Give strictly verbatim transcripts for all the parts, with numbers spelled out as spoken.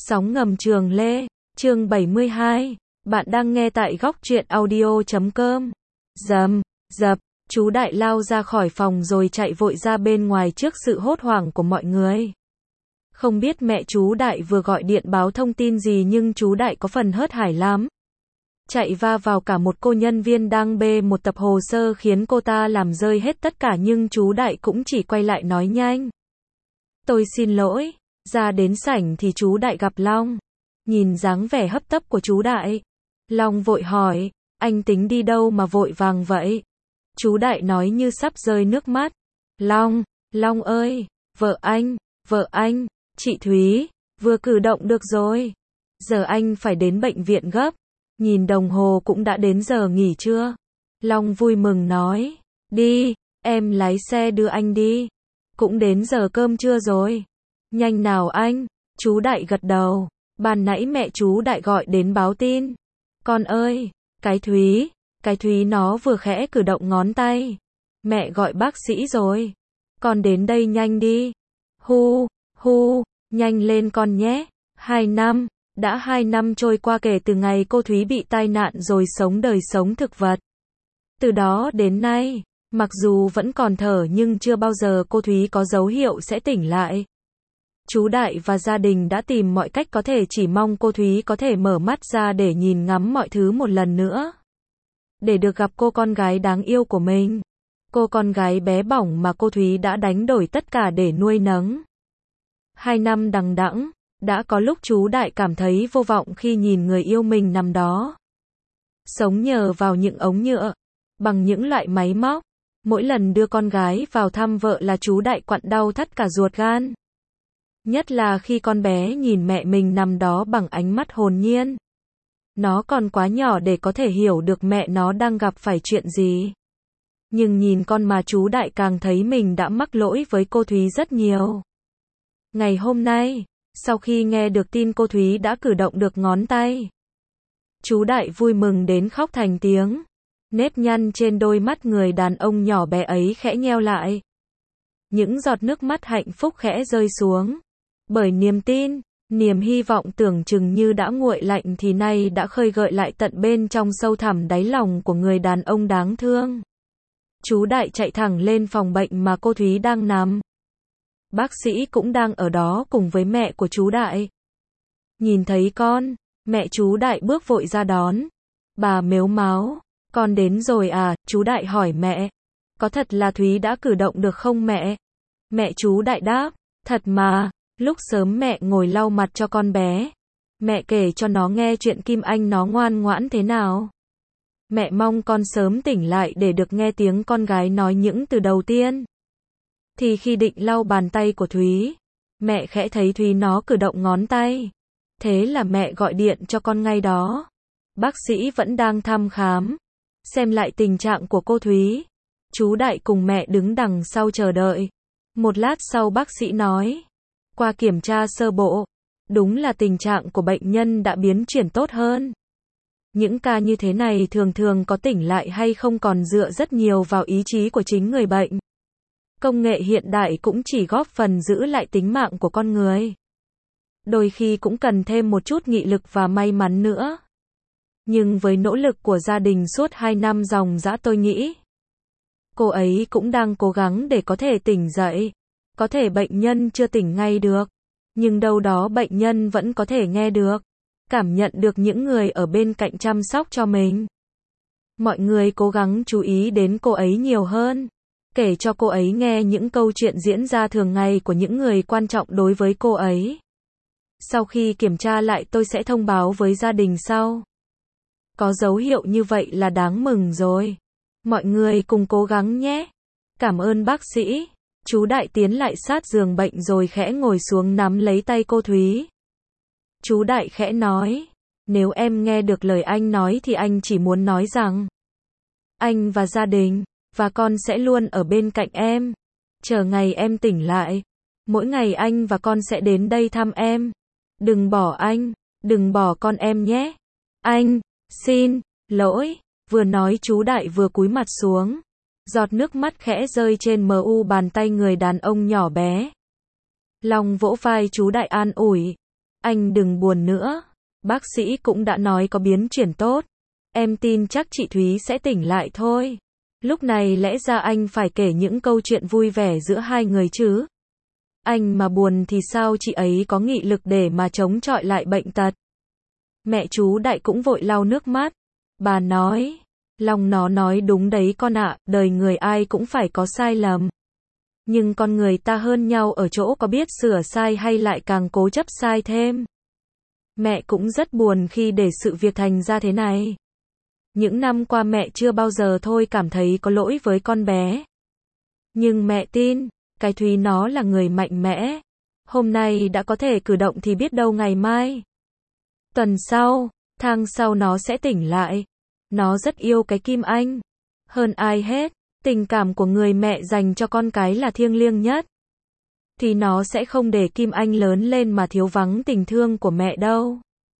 Sóng ngầm Trường Lê, chương bảy mươi hai, bạn đang nghe tại góc truyện audio chấm com. Dầm, dập, chú Đại lao ra khỏi phòng rồi chạy vội ra bên ngoài trước sự hốt hoảng của mọi người. Không biết mẹ chú Đại vừa gọi điện báo thông tin gì nhưng chú Đại có phần hớt hải lắm. Chạy va vào cả một cô nhân viên đang bê một tập hồ sơ khiến cô ta làm rơi hết tất cả nhưng chú Đại cũng chỉ quay lại nói nhanh. Tôi xin lỗi. Ra đến sảnh thì chú Đại gặp Long. Nhìn dáng vẻ hấp tấp của chú Đại, Long vội hỏi, anh tính đi đâu mà vội vàng vậy? Chú Đại nói như sắp rơi nước mắt. Long, Long ơi, vợ anh, vợ anh, chị Thúy, vừa cử động được rồi. Giờ anh phải đến bệnh viện gấp. Nhìn đồng hồ cũng đã đến giờ nghỉ trưa. Long vui mừng nói, đi, em lái xe đưa anh đi. Cũng đến giờ cơm trưa rồi. Nhanh nào anh, chú Đại gật đầu. Ban nãy mẹ chú Đại gọi đến báo tin. Con ơi, cái Thúy, cái Thúy nó vừa khẽ cử động ngón tay. Mẹ gọi bác sĩ rồi. Con đến đây nhanh đi. Hu, hu, nhanh lên con nhé. Hai năm, đã hai năm trôi qua kể từ ngày cô Thúy bị tai nạn rồi sống đời sống thực vật. Từ đó đến nay, mặc dù vẫn còn thở nhưng chưa bao giờ cô Thúy có dấu hiệu sẽ tỉnh lại. Chú Đại và gia đình đã tìm mọi cách có thể chỉ mong cô Thúy có thể mở mắt ra để nhìn ngắm mọi thứ một lần nữa. Để được gặp cô con gái đáng yêu của mình. Cô con gái bé bỏng mà cô Thúy đã đánh đổi tất cả để nuôi nấng. Hai năm đằng đẵng, đã có lúc chú Đại cảm thấy vô vọng khi nhìn người yêu mình nằm đó. Sống nhờ vào những ống nhựa, bằng những loại máy móc. Mỗi lần đưa con gái vào thăm vợ là chú Đại quặn đau thắt cả ruột gan. Nhất là khi con bé nhìn mẹ mình nằm đó bằng ánh mắt hồn nhiên. Nó còn quá nhỏ để có thể hiểu được mẹ nó đang gặp phải chuyện gì. Nhưng nhìn con mà chú Đại càng thấy mình đã mắc lỗi với cô Thúy rất nhiều. Ngày hôm nay, sau khi nghe được tin cô Thúy đã cử động được ngón tay, chú Đại vui mừng đến khóc thành tiếng. Nếp nhăn trên đôi mắt người đàn ông nhỏ bé ấy khẽ nheo lại. Những giọt nước mắt hạnh phúc khẽ rơi xuống. Bởi niềm tin, niềm hy vọng tưởng chừng như đã nguội lạnh thì nay đã khơi gợi lại tận bên trong sâu thẳm đáy lòng của người đàn ông đáng thương. Chú Đại chạy thẳng lên phòng bệnh mà cô Thúy đang nằm. Bác sĩ cũng đang ở đó cùng với mẹ của chú Đại. Nhìn thấy con, mẹ chú Đại bước vội ra đón. Bà mếu máo, con đến rồi à, chú Đại hỏi mẹ. Có thật là Thúy đã cử động được không mẹ? Mẹ chú Đại đáp, thật mà. Lúc sớm mẹ ngồi lau mặt cho con bé. Mẹ kể cho nó nghe chuyện Kim Anh nó ngoan ngoãn thế nào. Mẹ mong con sớm tỉnh lại để được nghe tiếng con gái nói những từ đầu tiên. Thì khi định lau bàn tay của Thúy, mẹ khẽ thấy Thúy nó cử động ngón tay. Thế là mẹ gọi điện cho con ngay đó. Bác sĩ vẫn đang thăm khám, xem lại tình trạng của cô Thúy. Chú Đại cùng mẹ đứng đằng sau chờ đợi. Một lát sau bác sĩ nói. Qua kiểm tra sơ bộ, đúng là tình trạng của bệnh nhân đã biến chuyển tốt hơn. Những ca như thế này thường thường có tỉnh lại hay không còn dựa rất nhiều vào ý chí của chính người bệnh. Công nghệ hiện đại cũng chỉ góp phần giữ lại tính mạng của con người. Đôi khi cũng cần thêm một chút nghị lực và may mắn nữa. Nhưng với nỗ lực của gia đình suốt hai năm dòng dã tôi nghĩ, cô ấy cũng đang cố gắng để có thể tỉnh dậy. Có thể bệnh nhân chưa tỉnh ngay được, nhưng đâu đó bệnh nhân vẫn có thể nghe được, cảm nhận được những người ở bên cạnh chăm sóc cho mình. Mọi người cố gắng chú ý đến cô ấy nhiều hơn, kể cho cô ấy nghe những câu chuyện diễn ra thường ngày của những người quan trọng đối với cô ấy. Sau khi kiểm tra lại tôi sẽ thông báo với gia đình sau. Có dấu hiệu như vậy là đáng mừng rồi. Mọi người cùng cố gắng nhé. Cảm ơn bác sĩ. Chú Đại tiến lại sát giường bệnh rồi khẽ ngồi xuống nắm lấy tay cô Thúy. Chú Đại khẽ nói, nếu em nghe được lời anh nói thì anh chỉ muốn nói rằng, anh và gia đình, và con sẽ luôn ở bên cạnh em. Chờ ngày em tỉnh lại, mỗi ngày anh và con sẽ đến đây thăm em. Đừng bỏ anh, đừng bỏ con em nhé. Anh, xin, lỗi, vừa nói chú Đại vừa cúi mặt xuống. Giọt nước mắt khẽ rơi trên mờ u bàn tay người đàn ông nhỏ bé. Long vỗ vai chú Đại an ủi. Anh đừng buồn nữa. Bác sĩ cũng đã nói có biến chuyển tốt. Em tin chắc chị Thúy sẽ tỉnh lại thôi. Lúc này lẽ ra anh phải kể những câu chuyện vui vẻ giữa hai người chứ. Anh mà buồn thì sao chị ấy có nghị lực để mà chống chọi lại bệnh tật. Mẹ chú Đại cũng vội lau nước mắt. Bà nói, Long nó nói đúng đấy con ạ, đời người ai cũng phải có sai lầm. Nhưng con người ta hơn nhau ở chỗ có biết sửa sai hay lại càng cố chấp sai thêm. Mẹ cũng rất buồn khi để sự việc thành ra thế này. Những năm qua mẹ chưa bao giờ thôi cảm thấy có lỗi với con bé. Nhưng mẹ tin, cái Thúy nó là người mạnh mẽ. Hôm nay đã có thể cử động thì biết đâu ngày mai. Tuần sau, tháng sau nó sẽ tỉnh lại. Nó rất yêu cái Kim Anh. Hơn ai hết, tình cảm của người mẹ dành cho con cái là thiêng liêng nhất. Thì nó sẽ không để Kim Anh lớn lên mà thiếu vắng tình thương của mẹ đâu.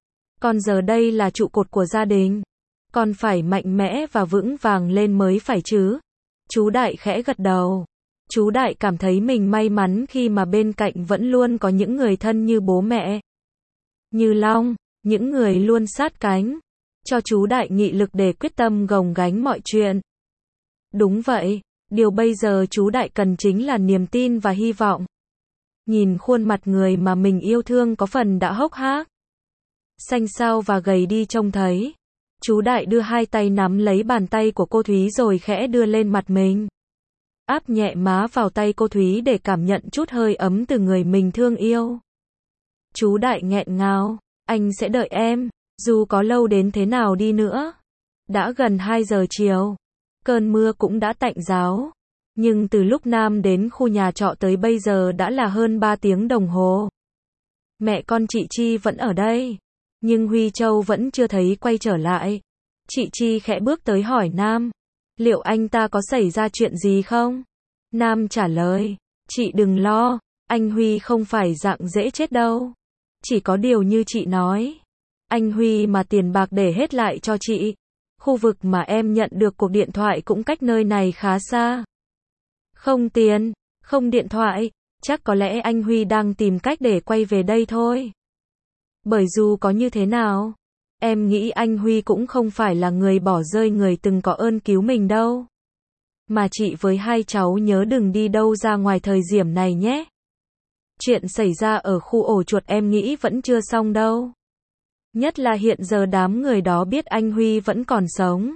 Con giờ đây là trụ cột của gia đình. Con phải mạnh mẽ và vững vàng lên mới phải chứ. Chú Đại khẽ gật đầu. Chú Đại cảm thấy mình may mắn khi mà bên cạnh vẫn luôn có những người thân như bố mẹ. Như Long, những người luôn sát cánh. Cho chú Đại nghị lực để quyết tâm gồng gánh mọi chuyện. Đúng vậy, điều bây giờ chú Đại cần chính là niềm tin và hy vọng. Nhìn khuôn mặt người mà mình yêu thương có phần đã hốc hác. Xanh xao và gầy đi trông thấy. Chú Đại đưa hai tay nắm lấy bàn tay của cô Thúy rồi khẽ đưa lên mặt mình. Áp nhẹ má vào tay cô Thúy để cảm nhận chút hơi ấm từ người mình thương yêu. Chú Đại nghẹn ngào, anh sẽ đợi em, dù có lâu đến thế nào đi nữa. Đã gần hai giờ chiều, cơn mưa cũng đã tạnh ráo. Nhưng từ lúc Nam đến khu nhà trọ tới bây giờ đã là hơn ba tiếng đồng hồ. Mẹ con chị Chi vẫn ở đây. Nhưng Huy Châu vẫn chưa thấy quay trở lại. Chị Chi khẽ bước tới hỏi Nam. Liệu anh ta có xảy ra chuyện gì không? Nam trả lời. Chị đừng lo. Anh Huy không phải dạng dễ chết đâu. Chỉ có điều như chị nói. Anh Huy mà tiền bạc để hết lại cho chị. Khu vực mà em nhận được cuộc điện thoại cũng cách nơi này khá xa. Không tiền, không điện thoại. Chắc có lẽ anh Huy đang tìm cách để quay về đây thôi. Bởi dù có như thế nào, em nghĩ anh Huy cũng không phải là người bỏ rơi người từng có ơn cứu mình đâu. Mà chị với hai cháu nhớ đừng đi đâu ra ngoài thời điểm này nhé. Chuyện xảy ra ở khu ổ chuột em nghĩ vẫn chưa xong đâu. Nhất là hiện giờ đám người đó biết anh Huy vẫn còn sống.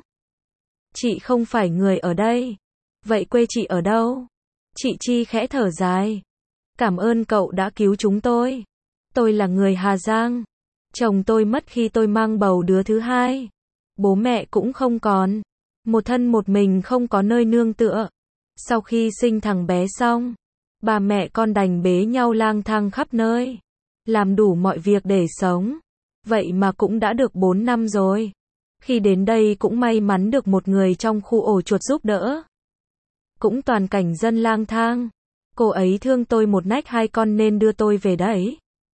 Chị không phải người ở đây. Vậy quê chị ở đâu? Chị Chi khẽ thở dài. Cảm ơn cậu đã cứu chúng tôi. Tôi là người Hà Giang. Chồng tôi mất khi tôi mang bầu đứa thứ hai. Bố mẹ cũng không còn. Một thân một mình không có nơi nương tựa. Sau khi sinh thằng bé xong, bà mẹ con đành bế nhau lang thang khắp nơi. Làm đủ mọi việc để sống. Vậy mà cũng đã được bốn năm rồi. Khi đến đây cũng may mắn được một người trong khu ổ chuột giúp đỡ. Cũng toàn cảnh dân lang thang. Cô ấy thương tôi một nách hai con nên đưa tôi về đấy.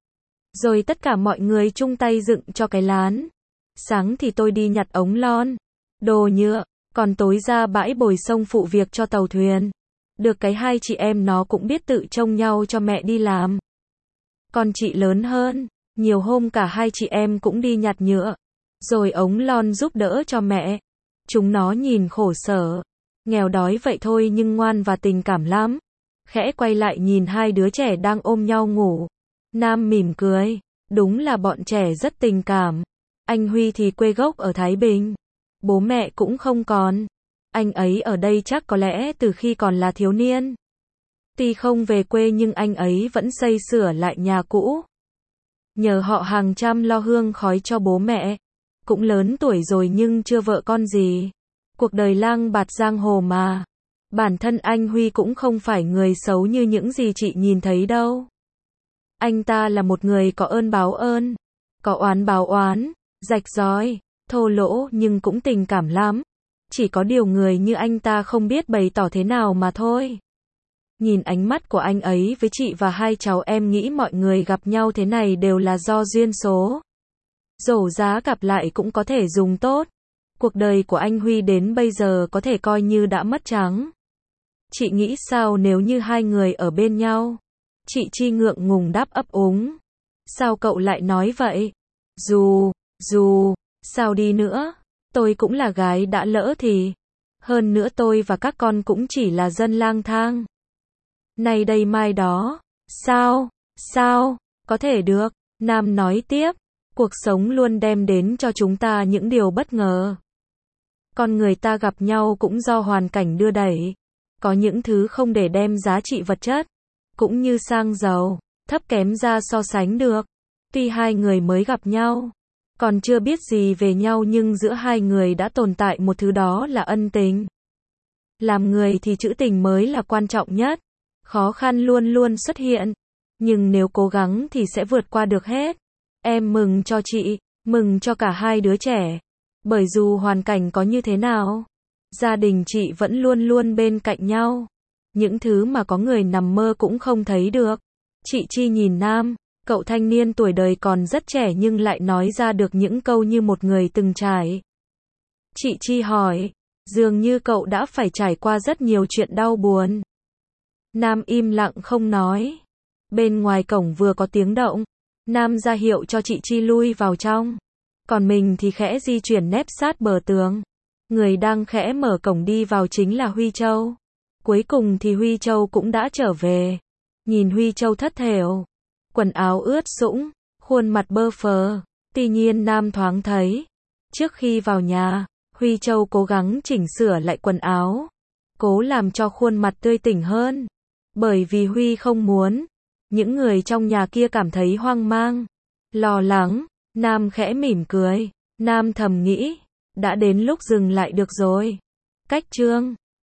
Rồi tất cả mọi người chung tay dựng cho cái lán. Sáng thì tôi đi nhặt ống lon, đồ nhựa, còn tối ra bãi bồi sông phụ việc cho tàu thuyền. Được cái hai chị em nó cũng biết tự trông nhau cho mẹ đi làm. Còn chị lớn hơn, nhiều hôm cả hai chị em cũng đi nhặt nhựa, rồi ống lon giúp đỡ cho mẹ. Chúng nó nhìn khổ sở, nghèo đói vậy thôi nhưng ngoan và tình cảm lắm. Khẽ quay lại nhìn hai đứa trẻ đang ôm nhau ngủ. Nam mỉm cười, đúng là bọn trẻ rất tình cảm. Anh Huy thì quê gốc ở Thái Bình. Bố mẹ cũng không còn. Anh ấy ở đây chắc có lẽ từ khi còn là thiếu niên. Tuy không về quê nhưng anh ấy vẫn xây sửa lại nhà cũ. Nhờ họ hàng chăm lo hương khói cho bố mẹ. Cũng lớn tuổi rồi nhưng chưa vợ con gì. Cuộc đời lang bạt giang hồ mà. Bản thân anh Huy cũng không phải người xấu như những gì chị nhìn thấy đâu. Anh ta là một người có ơn báo ơn, có oán báo oán, rạch ròi, thô lỗ nhưng cũng tình cảm lắm. Chỉ có điều người như anh ta không biết bày tỏ thế nào mà thôi. Nhìn ánh mắt của anh ấy với chị và hai cháu em nghĩ mọi người gặp nhau thế này đều là do duyên số. Dẫu giá gặp lại cũng có thể dùng tốt. Cuộc đời của anh Huy đến bây giờ có thể coi như đã mất trắng. Chị nghĩ sao nếu như hai người ở bên nhau? Chị Chi ngượng ngùng đáp ấp úng. Sao cậu lại nói vậy? Dù, dù, sao đi nữa? Tôi cũng là gái đã lỡ thì. Hơn nữa tôi và các con cũng chỉ là dân lang thang. Nay đây mai đó. Sao? Sao? Có thể được. Nam nói tiếp. Cuộc sống luôn đem đến cho chúng ta những điều bất ngờ. Con người ta gặp nhau cũng do hoàn cảnh đưa đẩy. Có những thứ không để đem giá trị vật chất, cũng như sang giàu, thấp kém ra so sánh được. Tuy hai người mới gặp nhau, còn chưa biết gì về nhau nhưng giữa hai người đã tồn tại một thứ đó là ân tình. Làm người thì chữ tình mới là quan trọng nhất. Khó khăn luôn luôn xuất hiện, nhưng nếu cố gắng thì sẽ vượt qua được hết. Em mừng cho chị, mừng cho cả hai đứa trẻ. Bởi dù hoàn cảnh có như thế nào, gia đình chị vẫn luôn luôn bên cạnh nhau. Những thứ mà có người nằm mơ cũng không thấy được. Chị Chi nhìn Nam, cậu thanh niên tuổi đời còn rất trẻ nhưng lại nói ra được những câu như một người từng trải. Chị Chi hỏi, dường như cậu đã phải trải qua rất nhiều chuyện đau buồn. Nam im lặng không nói. Bên ngoài cổng vừa có tiếng động, Nam ra hiệu cho chị Chi lui vào trong. Còn mình thì khẽ di chuyển nép sát bờ tường. Người đang khẽ mở cổng đi vào chính là Huy Châu. Cuối cùng thì Huy Châu cũng đã trở về. Nhìn Huy Châu thất thểu, quần áo ướt sũng, khuôn mặt bơ phờ. Tuy nhiên Nam thoáng thấy, trước khi vào nhà, Huy Châu cố gắng chỉnh sửa lại quần áo, cố làm cho khuôn mặt tươi tỉnh hơn. Bởi vì Huy không muốn những người trong nhà kia cảm thấy hoang mang, lo lắng. Nam khẽ mỉm cười. Nam thầm nghĩ, đã đến lúc dừng lại được rồi. Cách chương